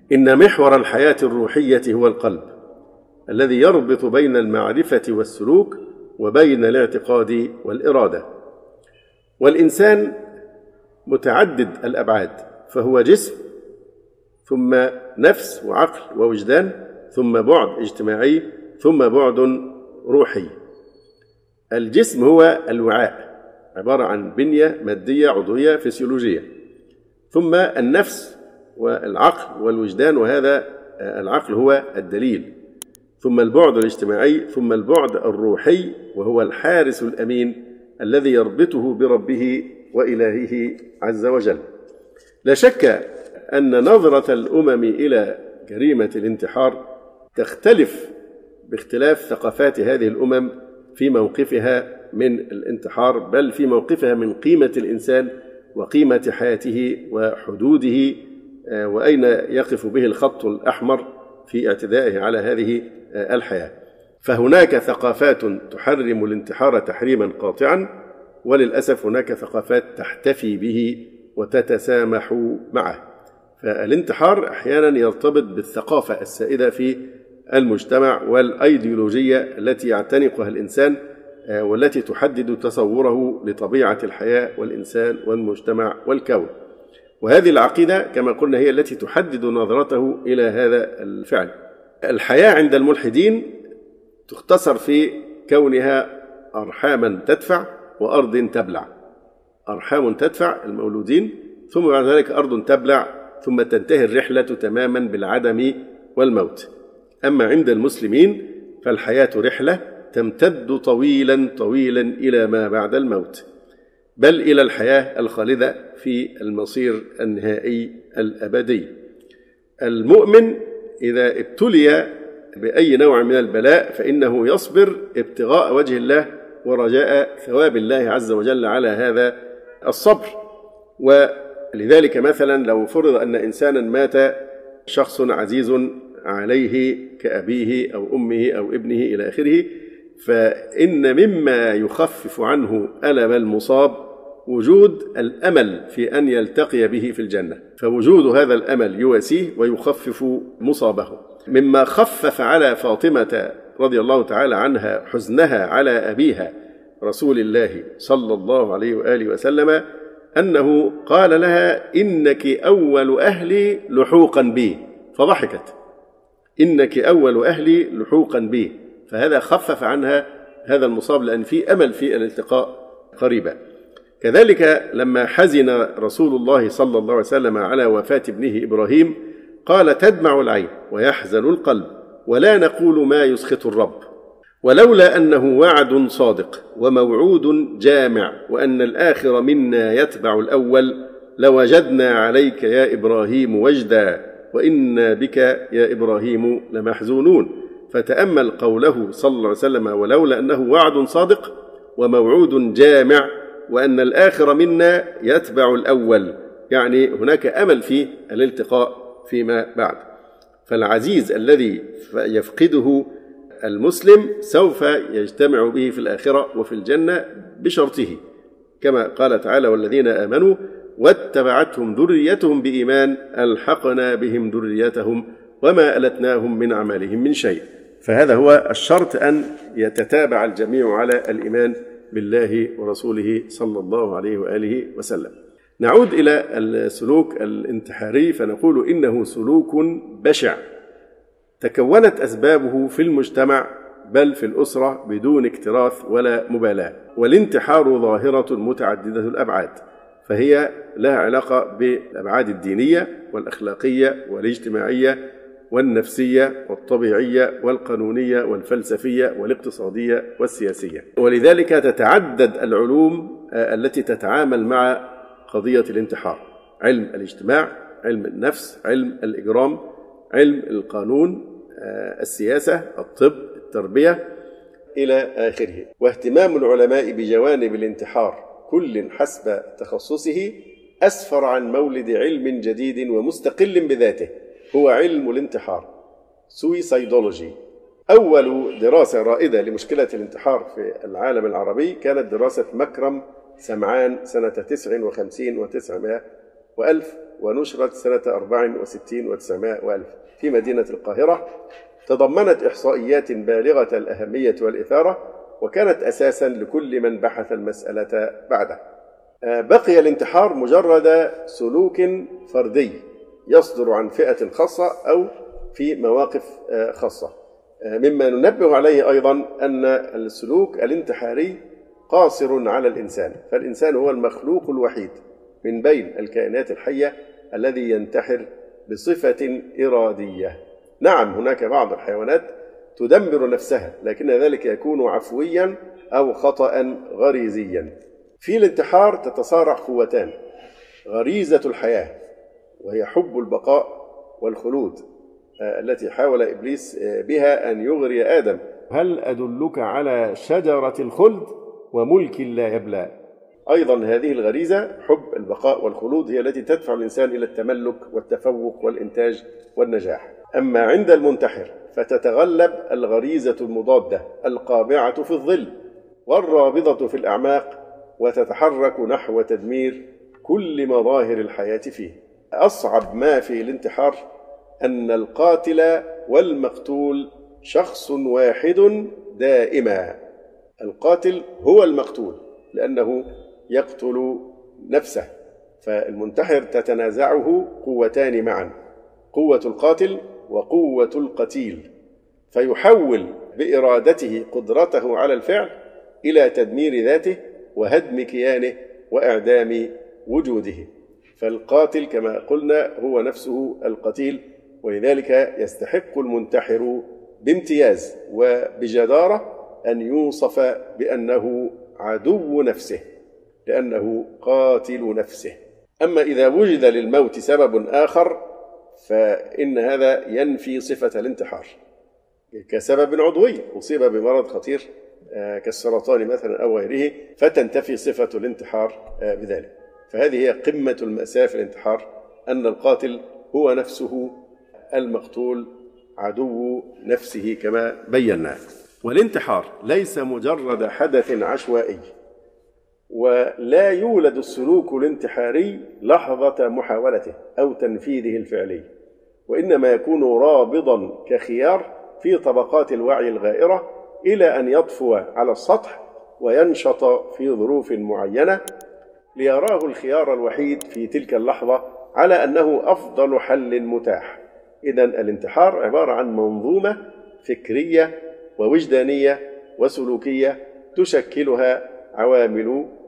إن محور الحياة الروحية هو القلب الذي يربط بين المعرفة والسلوك وبين الاعتقاد والإرادة. والإنسان متعدد الأبعاد، فهو جسم ثم نفس وعقل ووجدان ثم بعد اجتماعي ثم بعد روحي. الجسم هو الوعاء، عبارة عن بنية مادية عضوية فسيولوجية، ثم النفس والعقل والوجدان، وهذا العقل هو الدليل، ثم البعد الاجتماعي، ثم البعد الروحي وهو الحارس الأمين الذي يربطه بربه وإلهه عز وجل. لا شك أن نظرة الأمم إلى جريمة الانتحار تختلف باختلاف ثقافات هذه الأمم في موقفها من الانتحار، بل في موقفها من قيمة الإنسان وقيمة حياته وحدوده، وأين يقف به الخط الأحمر في اعتدائه على هذه الحياة. فهناك ثقافات تحرم الانتحار تحريما قاطعا، وللأسف هناك ثقافات تحتفي به وتتسامح معه. فالانتحار أحيانا يرتبط بالثقافة السائدة في المجتمع والأيديولوجية التي يعتنقها الإنسان، والتي تحدد تصوره لطبيعة الحياة والإنسان والمجتمع والكون. وهذه العقيدة كما قلنا هي التي تحدد نظرته إلى هذا الفعل. الحياة عند الملحدين تختصر في كونها أرحاما تدفع وأرض تبلع. أرحام تدفع المولودين، ثم بعد ذلك أرض تبلع، ثم تنتهي الرحلة تماما بالعدم والموت. أما عند المسلمين فالحياة رحلة تمتد طويلا طويلا إلى ما بعد الموت، بل إلى الحياة الخالدة في المصير النهائي الأبدي. المؤمن إذا ابتلي بأي نوع من البلاء فإنه يصبر ابتغاء وجه الله ورجاء ثواب الله عز وجل على هذا الصبر. ولذلك مثلا لو فرض أن إنسانا مات، شخص عزيز عليه كأبيه أو أمه أو ابنه إلى آخره، فإن مما يخفف عنه ألم المصاب وجود الأمل في أن يلتقي به في الجنة، فوجود هذا الأمل يواسيه ويخفف مصابه. مما خفف على فاطمة رضي الله تعالى عنها حزنها على أبيها رسول الله صلى الله عليه وآله وسلم أنه قال لها: إنك أول أهلي لحوقا بي، فضحكت. إنك أول أهلي لحوقا بي، فهذا خفف عنها هذا المصاب لأن في أمل في الالتقاء قريبا. كذلك لما حزن رسول الله صلى الله عليه وسلم على وفاة ابنه إبراهيم قال: تدمع العين ويحزن القلب ولا نقول ما يسخط الرب، ولولا أنه وعد صادق وموعود جامع وأن الآخر منا يتبع الأول لوجدنا عليك يا إبراهيم وجدا وإنا بك يا إبراهيم لمحزونون. فتأمل قوله صلى الله عليه وسلم: ولولا أنه وعد صادق وموعود جامع وأن الآخر منا يتبع الأول، يعني هناك أمل في الالتقاء فيما بعد. فالعزيز الذي يفقده المسلم سوف يجتمع به في الآخرة وفي الجنة بشرطه، كما قال تعالى: والذين آمنوا واتبعتهم ذريتهم بإيمان ألحقنا بهم ذريتهم وما ألتناهم من أعمالهم من شيء. فهذا هو الشرط، أن يتتابع الجميع على الإيمان بالله ورسوله صلى الله عليه وآله وسلم. نعود إلى السلوك الانتحاري فنقول إنه سلوك بشع تكونت أسبابه في المجتمع بل في الأسرة بدون اكتراث ولا مبالاة. والانتحار ظاهرة متعددة الأبعاد، فهي لها علاقة بالأبعاد الدينية والأخلاقية والاجتماعية والنفسية والطبيعية والقانونية والفلسفية والاقتصادية والسياسية. ولذلك تتعدد العلوم التي تتعامل مع قضية الانتحار: علم الاجتماع، علم النفس، علم الإجرام، علم القانون، السياسة، الطب، التربية إلى آخره. واهتمام العلماء بجوانب الانتحار كل حسب تخصصه أسفر عن مولد علم جديد ومستقل بذاته هو علم الانتحار، سويسايدولوجي. أول دراسة رائدة لمشكلة الانتحار في العالم العربي كانت دراسة مكرم سمعان سنة 59 و900 وألف ونشرت سنة 64 و900 وألف في مدينة القاهرة. تضمنت إحصائيات بالغة الأهمية والإثارة، وكانت أساسا لكل من بحث المسألة بعده. بقي الانتحار مجرد سلوك فردي يصدر عن فئة خاصة أو في مواقف خاصة. مما ننبه عليه أيضا أن السلوك الانتحاري قاصر على الإنسان، فالإنسان هو المخلوق الوحيد من بين الكائنات الحية الذي ينتحر بصفة إرادية. نعم، هناك بعض الحيوانات تدمر نفسها، لكن ذلك يكون عفويا أو خطأ غريزيا. في الانتحار تتصارع قوتان: غريزة الحياة وهي حب البقاء والخلود التي حاول إبليس بها أن يغري آدم: هل أدلك على شجرة الخلد وملك لا يبلى. أيضا هذه الغريزة حب البقاء والخلود هي التي تدفع الإنسان إلى التملك والتفوق والإنتاج والنجاح. أما عند المنتحر فتتغلب الغريزة المضادة القابعة في الظل والرابضة في الأعماق، وتتحرك نحو تدمير كل مظاهر الحياة فيه. أصعب ما في الانتحار أن القاتل والمقتول شخص واحد دائما. القاتل هو المقتول لأنه يقتل نفسه، فالمنتحر تتنازعه قوتان معا: قوة القاتل وقوة القتيل، فيحول بإرادته قدرته على الفعل إلى تدمير ذاته وهدم كيانه وإعدام وجوده. فالقاتل كما قلنا هو نفسه القتيل، ولذلك يستحق المنتحر بامتياز وبجدارة أن يوصف بأنه عدو نفسه لأنه قاتل نفسه. أما إذا وجد للموت سبب آخر فإن هذا ينفي صفة الانتحار، كسبب عضوي أصيب بمرض خطير كالسرطان مثلا أو غيره، فتنتفي صفة الانتحار بذلك. فهذه هي قمة المأساة في الانتحار، أن القاتل هو نفسه المقتول عدو نفسه كما بينا. والانتحار ليس مجرد حدث عشوائي، ولا يولد السلوك الانتحاري لحظة محاولته أو تنفيذه الفعلي، وإنما يكون رابضا كخيار في طبقات الوعي الغائرة إلى أن يطفو على السطح وينشط في ظروف معينة ليراه الخيار الوحيد في تلك اللحظة على أنه أفضل حل متاح. إذن الانتحار عبارة عن منظومة فكرية ووجدانية وسلوكية تشكلها عوامل